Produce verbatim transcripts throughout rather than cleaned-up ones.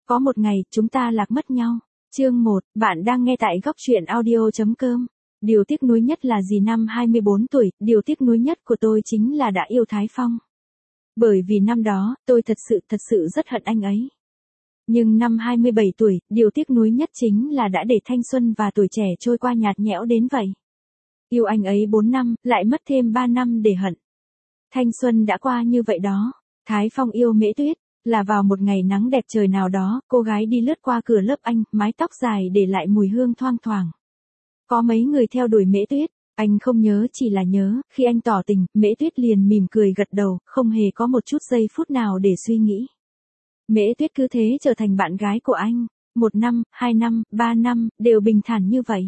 Có một ngày, chúng ta lạc mất nhau. Chương một, bạn đang nghe tại góc truyện audio chấm com. Điều tiếc nuối nhất là gì năm hai mươi bốn tuổi, điều tiếc nuối nhất của tôi chính là đã yêu Thái Phong. Bởi vì năm đó, tôi thật sự thật sự rất hận anh ấy. Nhưng năm hai mươi bảy tuổi, điều tiếc nuối nhất chính là đã để thanh xuân và tuổi trẻ trôi qua nhạt nhẽo đến vậy. Yêu anh ấy bốn năm, lại mất thêm ba năm để hận. Thanh xuân đã qua như vậy đó. Thái Phong yêu Mễ Tuyết, là vào một ngày nắng đẹp trời nào đó, cô gái đi lướt qua cửa lớp anh, mái tóc dài để lại mùi hương thoang thoảng. Có mấy người theo đuổi Mễ Tuyết, anh không nhớ chỉ là nhớ, khi anh tỏ tình, Mễ Tuyết liền mỉm cười gật đầu, không hề có một chút giây phút nào để suy nghĩ. Mễ Tuyết cứ thế trở thành bạn gái của anh, một năm, hai năm, ba năm, đều bình thản như vậy.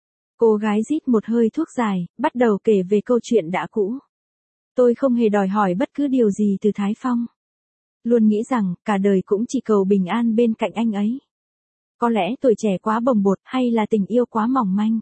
Cô gái rít một hơi thuốc dài, bắt đầu kể về câu chuyện đã cũ. Tôi không hề đòi hỏi bất cứ điều gì từ Thái Phong. Luôn nghĩ rằng, cả đời cũng chỉ cầu bình an bên cạnh anh ấy. Có lẽ tuổi trẻ quá bồng bột hay là tình yêu quá mỏng manh.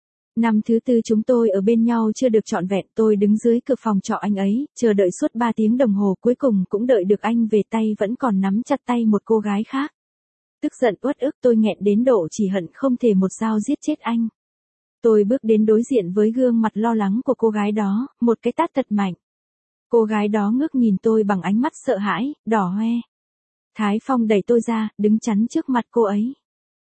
Năm thứ tư chúng tôi ở bên nhau chưa được trọn vẹn, tôi đứng dưới cửa phòng trọ anh ấy, chờ đợi suốt ba tiếng đồng hồ, cuối cùng cũng đợi được anh về, tay vẫn còn nắm chặt tay một cô gái khác. Tức giận uất ức, tôi nghẹn đến độ chỉ hận không thể một dao giết chết anh. Tôi bước đến đối diện với gương mặt lo lắng của cô gái đó, một cái tát thật mạnh. Cô gái đó ngước nhìn tôi bằng ánh mắt sợ hãi, đỏ hoe. Thái Phong đẩy tôi ra, đứng chắn trước mặt cô ấy.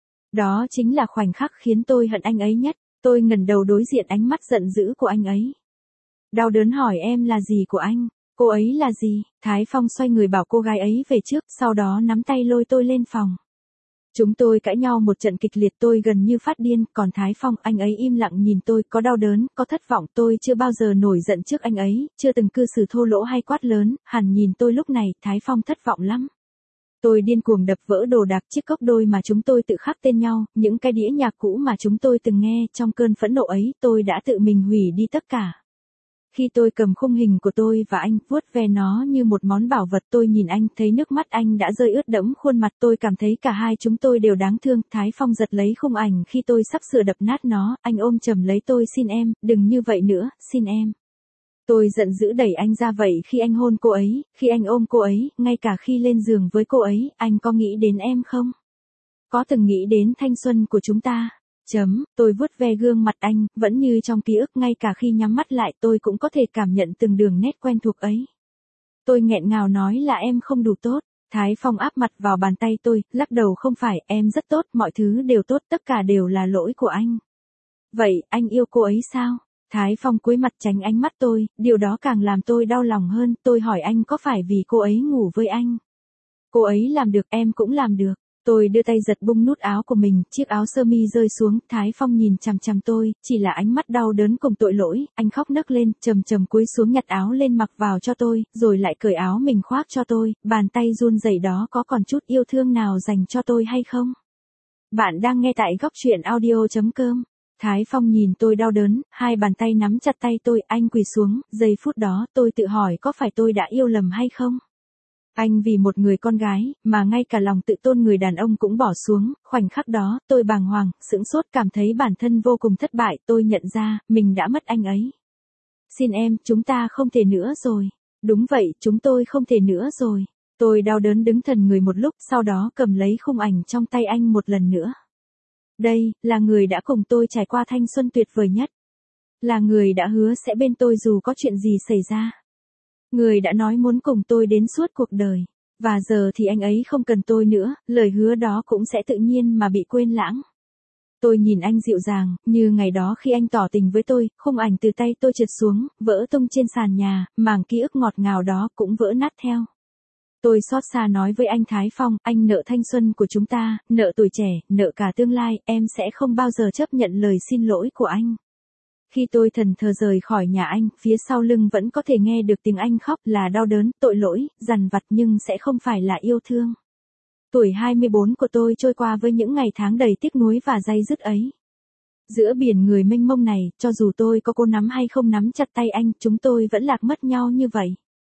Đó chính là khoảnh khắc khiến tôi hận anh ấy nhất. Tôi ngẩng đầu đối diện ánh mắt giận dữ của anh ấy. Đau đớn hỏi em là gì của anh? Cô ấy là gì? Thái Phong xoay người bảo cô gái ấy về trước, sau đó nắm tay lôi tôi lên phòng. Chúng tôi cãi nhau một trận kịch liệt, tôi gần như phát điên, còn Thái Phong, anh ấy im lặng nhìn tôi, có đau đớn, có thất vọng, tôi chưa bao giờ nổi giận trước anh ấy, chưa từng cư xử thô lỗ hay quát lớn, hẳn nhìn tôi lúc này, Thái Phong thất vọng lắm. Tôi điên cuồng đập vỡ đồ đạc, chiếc cốc đôi mà chúng tôi tự khắc tên nhau, những cái đĩa nhạc cũ mà chúng tôi từng nghe, trong cơn phẫn nộ ấy, tôi đã tự mình hủy đi tất cả. Khi tôi cầm khung hình của tôi và anh, vuốt ve nó như một món bảo vật, tôi nhìn anh, thấy nước mắt anh đã rơi ướt đẫm khuôn mặt, tôi cảm thấy cả hai chúng tôi đều đáng thương. Thái Phong giật lấy khung ảnh khi tôi sắp sửa đập nát nó, anh ôm chầm lấy tôi, xin em, đừng như vậy nữa, xin em. Tôi giận dữ đẩy anh ra, vậy khi anh hôn cô ấy, khi anh ôm cô ấy, ngay cả khi lên giường với cô ấy, anh có nghĩ đến em không? Có từng nghĩ đến thanh xuân của chúng ta? Chấm, tôi vuốt ve gương mặt anh, vẫn như trong ký ức, ngay cả khi nhắm mắt lại tôi cũng có thể cảm nhận từng đường nét quen thuộc ấy. Tôi nghẹn ngào nói là em không đủ tốt. Thái Phong áp mặt vào bàn tay tôi, lắc đầu, không phải, em rất tốt, mọi thứ đều tốt, tất cả đều là lỗi của anh. Vậy, anh yêu cô ấy sao? Thái Phong cúi mặt tránh ánh mắt tôi, điều đó càng làm tôi đau lòng hơn, tôi hỏi anh có phải vì cô ấy ngủ với anh? Cô ấy làm được, em cũng làm được. Tôi đưa tay giật bung nút áo của mình, chiếc áo sơ mi rơi xuống, Thái Phong nhìn chằm chằm tôi, chỉ là ánh mắt đau đớn cùng tội lỗi, anh khóc nấc lên, trầm trầm cúi xuống nhặt áo lên mặc vào cho tôi, rồi lại cởi áo mình khoác cho tôi, bàn tay run rẩy đó có còn chút yêu thương nào dành cho tôi hay không? Bạn đang nghe tại góc truyện audio chấm com. Thái Phong nhìn tôi đau đớn, hai bàn tay nắm chặt tay tôi, anh quỳ xuống, giây phút đó tôi tự hỏi có phải tôi đã yêu lầm hay không? Anh vì một người con gái, mà ngay cả lòng tự tôn người đàn ông cũng bỏ xuống, khoảnh khắc đó, tôi bàng hoàng, sững sốt, cảm thấy bản thân vô cùng thất bại, tôi nhận ra, mình đã mất anh ấy. Xin em, chúng ta không thể nữa rồi. Đúng vậy, chúng tôi không thể nữa rồi. Tôi đau đớn đứng thần người một lúc, sau đó cầm lấy khung ảnh trong tay anh một lần nữa. Đây, là người đã cùng tôi trải qua thanh xuân tuyệt vời nhất. Là người đã hứa sẽ bên tôi dù có chuyện gì xảy ra. Người đã nói muốn cùng tôi đến suốt cuộc đời. Và giờ thì anh ấy không cần tôi nữa, lời hứa đó cũng sẽ tự nhiên mà bị quên lãng. Tôi nhìn anh dịu dàng, như ngày đó khi anh tỏ tình với tôi, khung ảnh từ tay tôi trượt xuống, vỡ tung trên sàn nhà, mảng ký ức ngọt ngào đó cũng vỡ nát theo. Tôi xót xa nói với anh Thái Phong, anh nợ thanh xuân của chúng ta, nợ tuổi trẻ, nợ cả tương lai, em sẽ không bao giờ chấp nhận lời xin lỗi của anh. Khi tôi thần thờ rời khỏi nhà anh, phía sau lưng vẫn có thể nghe được tiếng anh khóc, là đau đớn, tội lỗi, dằn vặt, nhưng sẽ không phải là yêu thương. Tuổi hai mươi bốn của tôi trôi qua với những ngày tháng đầy tiếc nuối và day dứt ấy. Giữa biển người mênh mông này, cho dù tôi có cố nắm hay không nắm chặt tay anh, chúng tôi vẫn lạc mất nhau như vậy.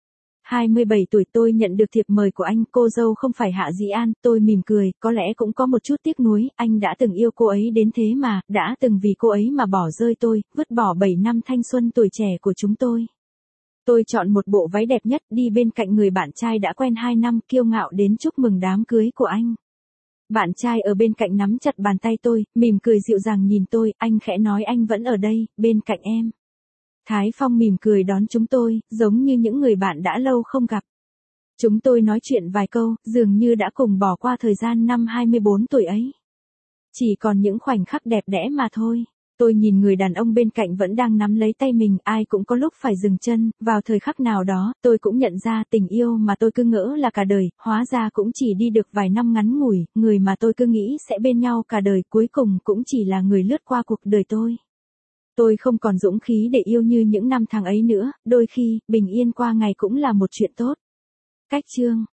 hai mươi bảy tuổi tôi nhận được thiệp mời của anh, cô dâu không phải Hạ Dĩ An, tôi mỉm cười, có lẽ cũng có một chút tiếc nuối, anh đã từng yêu cô ấy đến thế mà, đã từng vì cô ấy mà bỏ rơi tôi, vứt bỏ bảy năm thanh xuân tuổi trẻ của chúng tôi. Tôi chọn một bộ váy đẹp nhất, đi bên cạnh người bạn trai đã quen hai năm, kiêu ngạo đến chúc mừng đám cưới của anh. Bạn trai ở bên cạnh nắm chặt bàn tay tôi, mỉm cười dịu dàng nhìn tôi, anh khẽ nói anh vẫn ở đây, bên cạnh em. Thái Phong mỉm cười đón chúng tôi, giống như những người bạn đã lâu không gặp. Chúng tôi nói chuyện vài câu, dường như đã cùng bỏ qua thời gian năm hai mươi bốn tuổi ấy. Chỉ còn những khoảnh khắc đẹp đẽ mà thôi. Tôi nhìn người đàn ông bên cạnh vẫn đang nắm lấy tay mình, ai cũng có lúc phải dừng chân, vào thời khắc nào đó, tôi cũng nhận ra tình yêu mà tôi cứ ngỡ là cả đời, hóa ra cũng chỉ đi được vài năm ngắn ngủi, người mà tôi cứ nghĩ sẽ bên nhau cả đời cuối cùng cũng chỉ là người lướt qua cuộc đời tôi. Tôi không còn dũng khí để yêu như những năm tháng ấy nữa, đôi khi, bình yên qua ngày cũng là một chuyện tốt. Cách chương